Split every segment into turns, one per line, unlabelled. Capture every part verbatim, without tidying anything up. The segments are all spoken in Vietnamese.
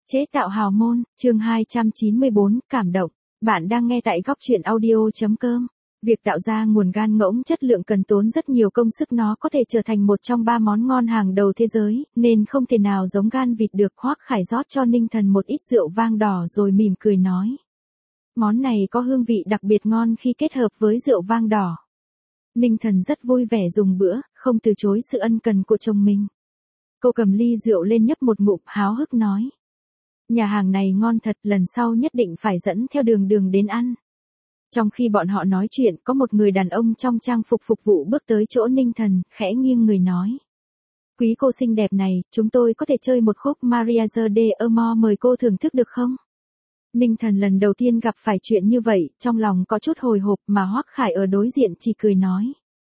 Chế tạo hào môn, chương hai trăm chín mươi bốn, cảm động. Bạn đang nghe tại góc truyện audio.com. Việc tạo ra nguồn gan ngỗng chất lượng cần tốn rất nhiều công sức, nó có thể trở thành một trong ba món ngon hàng đầu thế giới, nên không thể nào giống gan vịt được. Hoắc Khải rót cho Ninh Thần một ít rượu vang đỏ rồi mỉm cười nói. Món này có hương vị đặc biệt ngon khi kết hợp với rượu vang đỏ. Ninh Thần rất vui vẻ dùng bữa, không từ chối sự ân cần của chồng mình. Cô cầm ly rượu lên nhấp một ngụm, háo hức nói. Nhà hàng này ngon thật, lần sau nhất định phải dẫn theo Đường Đường đến ăn. Trong khi bọn họ nói chuyện, có một người đàn ông trong trang phục phục vụ bước tới chỗ Ninh Thần, khẽ nghiêng người nói. Quý cô xinh đẹp này, chúng tôi có thể chơi một khúc Mariage de Amour mời cô thưởng thức được không? Ninh Thần lần đầu tiên gặp phải chuyện như vậy, trong lòng có chút hồi hộp, mà Hoắc Khải ở đối diện chỉ cười nói.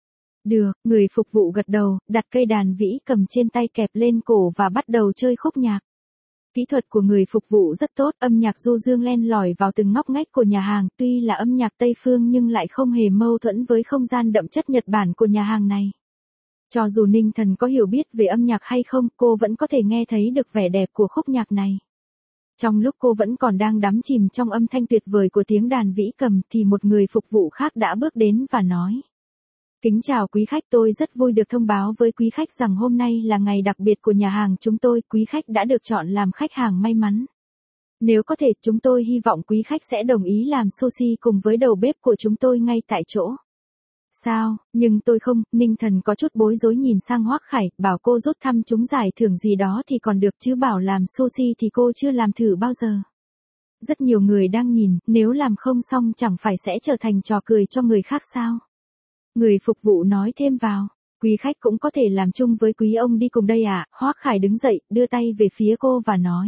Được, người phục vụ gật đầu, đặt cây đàn vĩ cầm trên tay kẹp lên cổ và bắt đầu chơi khúc nhạc. Kỹ thuật của người phục vụ rất tốt, âm nhạc du dương len lỏi vào từng ngóc ngách của nhà hàng, tuy là âm nhạc Tây phương nhưng lại không hề mâu thuẫn với không gian đậm chất Nhật Bản của nhà hàng này. Cho dù Ninh Thần có hiểu biết về âm nhạc hay không, cô vẫn có thể nghe thấy được vẻ đẹp của khúc nhạc này. Trong lúc cô vẫn còn đang đắm chìm trong âm thanh tuyệt vời của tiếng đàn vĩ cầm thì một người phục vụ khác đã bước đến và nói. Kính chào quý khách, tôi rất vui được thông báo với quý khách rằng hôm nay là ngày đặc biệt của nhà hàng chúng tôi, quý khách đã được chọn làm khách hàng may mắn. Nếu có thể, chúng tôi hy vọng quý khách sẽ đồng ý làm sushi cùng với đầu bếp của chúng tôi ngay tại chỗ. Sao, nhưng tôi không, Ninh Thần có chút bối rối nhìn sang Hoắc Khải, bảo cô rút thăm trúng giải thưởng gì đó thì còn được chứ bảo làm sushi thì cô chưa làm thử bao giờ. Rất nhiều người đang nhìn, nếu làm không xong chẳng phải sẽ trở thành trò cười cho người khác sao? Người phục vụ nói thêm vào, quý khách cũng có thể làm chung với quý ông đi cùng đây à? Hoắc Khải đứng dậy, đưa tay về phía cô và nói.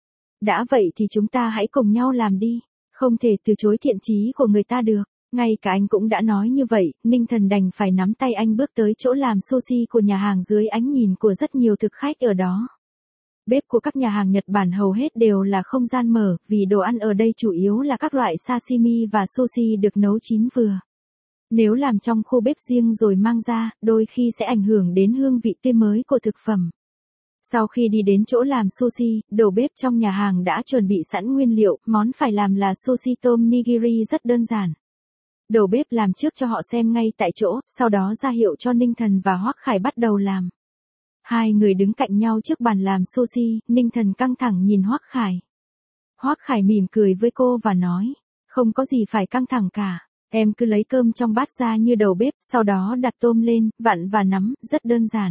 Đã vậy thì chúng ta hãy cùng nhau làm đi, không thể từ chối thiện chí của người ta được. Ngay cả anh cũng đã nói như vậy, Ninh Thần đành phải nắm tay anh bước tới chỗ làm sushi của nhà hàng dưới ánh nhìn của rất nhiều thực khách ở đó. Bếp của các nhà hàng Nhật Bản hầu hết đều là không gian mở, vì đồ ăn ở đây chủ yếu là các loại sashimi và sushi được nấu chín vừa. Nếu làm trong khu bếp riêng rồi mang ra, đôi khi sẽ ảnh hưởng đến hương vị tươi mới của thực phẩm. Sau khi đi đến chỗ làm sushi, đầu bếp trong nhà hàng đã chuẩn bị sẵn nguyên liệu, món phải làm là sushi tôm nigiri rất đơn giản. Đầu bếp làm trước cho họ xem ngay tại chỗ, sau đó ra hiệu cho Ninh Thần và Hoắc Khải bắt đầu làm. Hai người đứng cạnh nhau trước bàn làm sushi, Ninh Thần căng thẳng nhìn Hoắc Khải. Hoắc Khải mỉm cười với cô và nói, không có gì phải căng thẳng cả. Em cứ lấy cơm trong bát ra như đầu bếp, sau đó đặt tôm lên, vặn và nắm, rất đơn giản.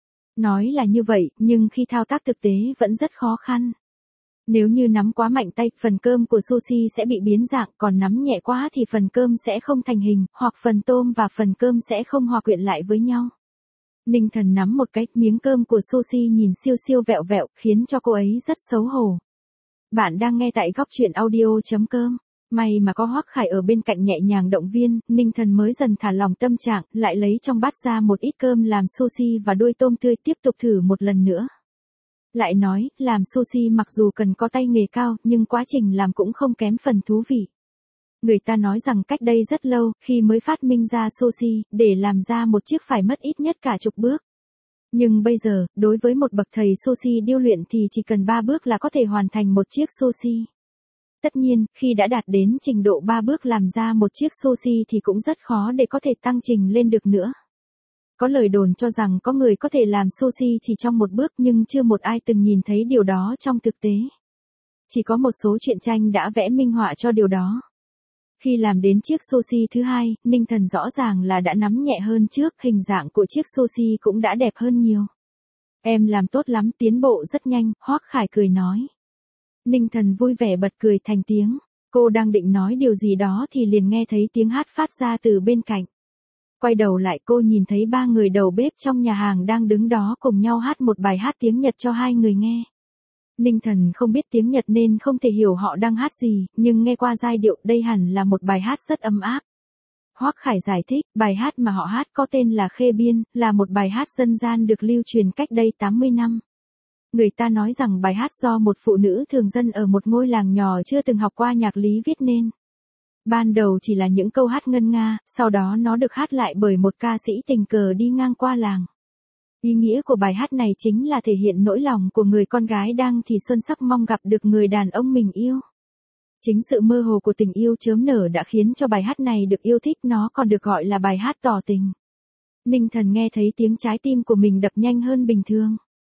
Nói là như vậy, nhưng khi thao tác thực tế vẫn rất khó khăn. Nếu như nắm quá mạnh tay, phần cơm của sushi sẽ bị biến dạng, còn nắm nhẹ quá thì phần cơm sẽ không thành hình, hoặc phần tôm và phần cơm sẽ không hòa quyện lại với nhau. Ninh Thần nắm một cái, miếng cơm của sushi nhìn siêu siêu vẹo vẹo, khiến cho cô ấy rất xấu hổ. Bạn đang nghe tại góc truyện audio.com. May mà có Hoắc Khải ở bên cạnh nhẹ nhàng động viên, Ninh Thần mới dần thả lòng tâm trạng, lại lấy trong bát ra một ít cơm làm sushi và đuôi tôm tươi, tiếp tục thử một lần nữa. Lại nói, làm sushi mặc dù cần có tay nghề cao, nhưng quá trình làm cũng không kém phần thú vị. Người ta nói rằng cách đây rất lâu, khi mới phát minh ra sushi, để làm ra một chiếc phải mất ít nhất cả chục bước. Nhưng bây giờ, đối với một bậc thầy sushi điêu luyện thì chỉ cần ba bước là có thể hoàn thành một chiếc sushi. Tất nhiên, khi đã đạt đến trình độ ba bước làm ra một chiếc sushi thì cũng rất khó để có thể tăng trình lên được nữa. Có lời đồn cho rằng có người có thể làm sushi chỉ trong một bước, nhưng chưa một ai từng nhìn thấy điều đó trong thực tế. Chỉ có một số truyện tranh đã vẽ minh họa cho điều đó. Khi làm đến chiếc sushi thứ hai, Ninh Thần rõ ràng là đã nắm nhẹ hơn trước, hình dạng của chiếc sushi cũng đã đẹp hơn nhiều. Em làm tốt lắm, tiến bộ rất nhanh, Hoắc Khải cười nói. Ninh Thần vui vẻ bật cười thành tiếng. Cô đang định nói điều gì đó thì liền nghe thấy tiếng hát phát ra từ bên cạnh. Quay đầu lại cô nhìn thấy ba người đầu bếp trong nhà hàng đang đứng đó cùng nhau hát một bài hát tiếng Nhật cho hai người nghe. Ninh Thần không biết tiếng Nhật nên không thể hiểu họ đang hát gì, nhưng nghe qua giai điệu đây hẳn là một bài hát rất ấm áp. Hoắc Khải giải thích, bài hát mà họ hát có tên là Khê Biên, là một bài hát dân gian được lưu truyền cách đây tám mươi năm. Người ta nói rằng bài hát do một phụ nữ thường dân ở một ngôi làng nhỏ chưa từng học qua nhạc lý viết nên. Ban đầu chỉ là những câu hát ngân nga, sau đó nó được hát lại bởi một ca sĩ tình cờ đi ngang qua làng. Ý nghĩa của bài hát này chính là thể hiện nỗi lòng của người con gái đang thì xuân sắc mong gặp được người đàn ông mình yêu. Chính sự mơ hồ của tình yêu chớm nở đã khiến cho bài hát này được yêu thích, nó còn được gọi là bài hát tỏ tình. Ninh Thần nghe thấy tiếng trái tim của mình đập nhanh hơn bình thường.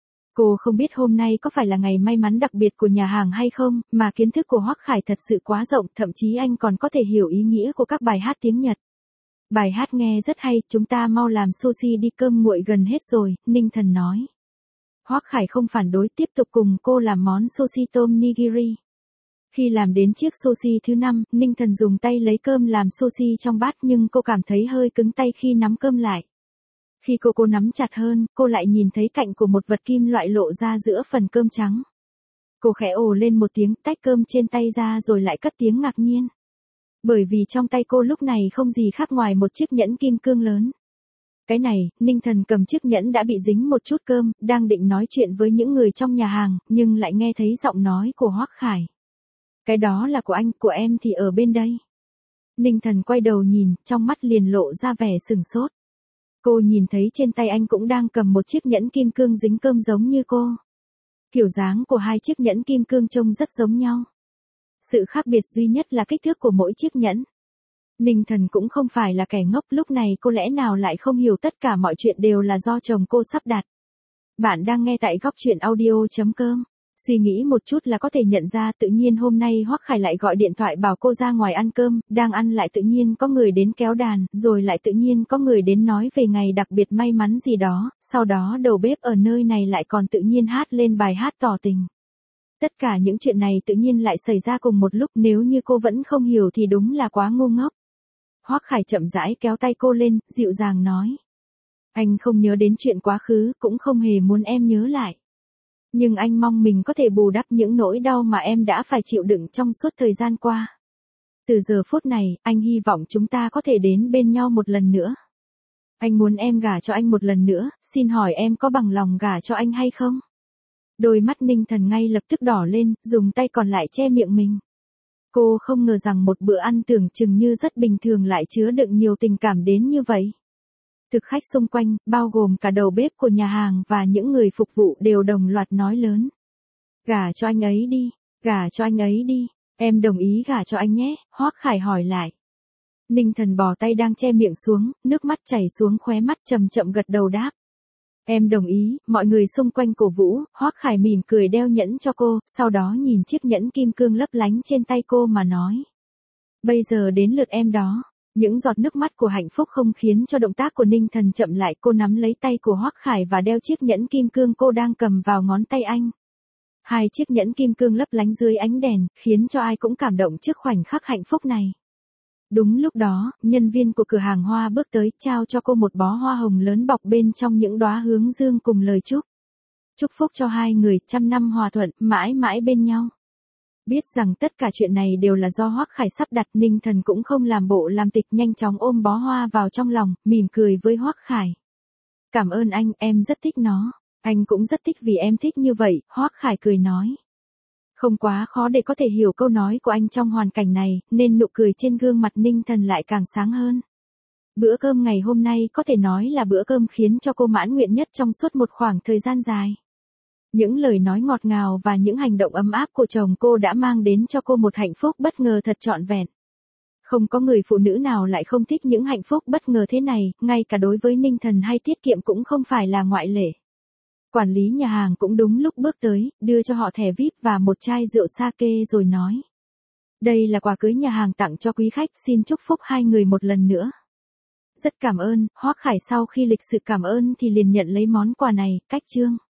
Cô không biết hôm nay có phải là ngày may mắn đặc biệt của nhà hàng hay không, mà kiến thức của Hoắc Khải thật sự quá rộng, thậm chí anh còn có thể hiểu ý nghĩa của các bài hát tiếng Nhật. Bài hát nghe rất hay, chúng ta mau làm sushi đi, cơm nguội gần hết rồi, Ninh Thần nói. Hoắc Khải không phản đối, tiếp tục cùng cô làm món sushi tôm nigiri. Khi làm đến chiếc sushi thứ năm, Ninh Thần dùng tay lấy cơm làm sushi trong bát nhưng cô cảm thấy hơi cứng tay khi nắm cơm lại. Khi cô cô nắm chặt hơn, cô lại nhìn thấy cạnh của một vật kim loại lộ ra giữa phần cơm trắng. Cô khẽ ồ lên một tiếng, tách cơm trên tay ra rồi lại cất tiếng ngạc nhiên. Bởi vì trong tay cô lúc này không gì khác ngoài một chiếc nhẫn kim cương lớn. Cái này, Ninh Thần cầm chiếc nhẫn đã bị dính một chút cơm, đang định nói chuyện với những người trong nhà hàng, nhưng lại nghe thấy giọng nói của Hoắc Khải. Cái đó là của anh, của em thì ở bên đây. Ninh Thần quay đầu nhìn, trong mắt liền lộ ra vẻ sừng sốt. Cô nhìn thấy trên tay anh cũng đang cầm một chiếc nhẫn kim cương dính cơm giống như cô. Kiểu dáng của hai chiếc nhẫn kim cương trông rất giống nhau. Sự khác biệt duy nhất là kích thước của mỗi chiếc nhẫn. Ninh Thần cũng không phải là kẻ ngốc, lúc này cô lẽ nào lại không hiểu tất cả mọi chuyện đều là do chồng cô sắp đặt. Bạn đang nghe tại góc truyện audio chấm com. Suy nghĩ một chút là có thể nhận ra, tự nhiên hôm nay Hoắc Khải lại gọi điện thoại bảo cô ra ngoài ăn cơm, đang ăn lại tự nhiên có người đến kéo đàn, rồi lại tự nhiên có người đến nói về ngày đặc biệt may mắn gì đó, sau đó đầu bếp ở nơi này lại còn tự nhiên hát lên bài hát tỏ tình. Tất cả những chuyện này tự nhiên lại xảy ra cùng một lúc, nếu như cô vẫn không hiểu thì đúng là quá ngu ngốc. Hoắc Khải chậm rãi kéo tay cô lên, dịu dàng nói. Anh không nhớ đến chuyện quá khứ, cũng không hề muốn em nhớ lại. Nhưng anh mong mình có thể bù đắp những nỗi đau mà em đã phải chịu đựng trong suốt thời gian qua. Từ giờ phút này, anh hy vọng chúng ta có thể đến bên nhau một lần nữa. Anh muốn em gả cho anh một lần nữa, xin hỏi em có bằng lòng gả cho anh hay không? Đôi mắt Ninh Thần ngay lập tức đỏ lên, dùng tay còn lại che miệng mình. Cô không ngờ rằng một bữa ăn tưởng chừng như rất bình thường lại chứa đựng nhiều tình cảm đến như vậy. Thực khách xung quanh, bao gồm cả đầu bếp của nhà hàng và những người phục vụ đều đồng loạt nói lớn. Gả cho anh ấy đi, gả cho anh ấy đi, em đồng ý gả cho anh nhé, Hoắc Khải hỏi lại. Ninh Thần bỏ tay đang che miệng xuống, nước mắt chảy xuống khóe mắt, chậm chậm gật đầu đáp. Em đồng ý, mọi người xung quanh cổ vũ, Hoắc Khải mỉm cười đeo nhẫn cho cô, sau đó nhìn chiếc nhẫn kim cương lấp lánh trên tay cô mà nói. Bây giờ đến lượt em đó. Những giọt nước mắt của hạnh phúc không khiến cho động tác của Ninh Thần chậm lại, cô nắm lấy tay của Hoắc Khải và đeo chiếc nhẫn kim cương cô đang cầm vào ngón tay anh. Hai chiếc nhẫn kim cương lấp lánh dưới ánh đèn, khiến cho ai cũng cảm động trước khoảnh khắc hạnh phúc này. Đúng lúc đó, nhân viên của cửa hàng hoa bước tới, trao cho cô một bó hoa hồng lớn bọc bên trong những đóa hướng dương cùng lời chúc. Chúc phúc cho hai người, trăm năm hòa thuận, mãi mãi bên nhau. Biết rằng tất cả chuyện này đều là do Hoắc Khải sắp đặt, Ninh Thần cũng không làm bộ làm tịch, nhanh chóng ôm bó hoa vào trong lòng, mỉm cười với Hoắc Khải. Cảm ơn anh, em rất thích nó. Anh cũng rất thích vì em thích như vậy, Hoắc Khải cười nói. Không quá khó để có thể hiểu câu nói của anh trong hoàn cảnh này, nên nụ cười trên gương mặt Ninh Thần lại càng sáng hơn. Bữa cơm ngày hôm nay có thể nói là bữa cơm khiến cho cô mãn nguyện nhất trong suốt một khoảng thời gian dài. Những lời nói ngọt ngào và những hành động ấm áp của chồng cô đã mang đến cho cô một hạnh phúc bất ngờ thật trọn vẹn. Không có người phụ nữ nào lại không thích những hạnh phúc bất ngờ thế này, ngay cả đối với Ninh Thần hay tiết kiệm cũng không phải là ngoại lệ. Quản lý nhà hàng cũng đúng lúc bước tới, đưa cho họ thẻ vi ai pi và một chai rượu sake rồi nói. Đây là quà cưới nhà hàng tặng cho quý khách, xin chúc phúc hai người một lần nữa. Rất cảm ơn, Hoắc Khải sau khi lịch sự cảm ơn thì liền nhận lấy món quà này, cách chương.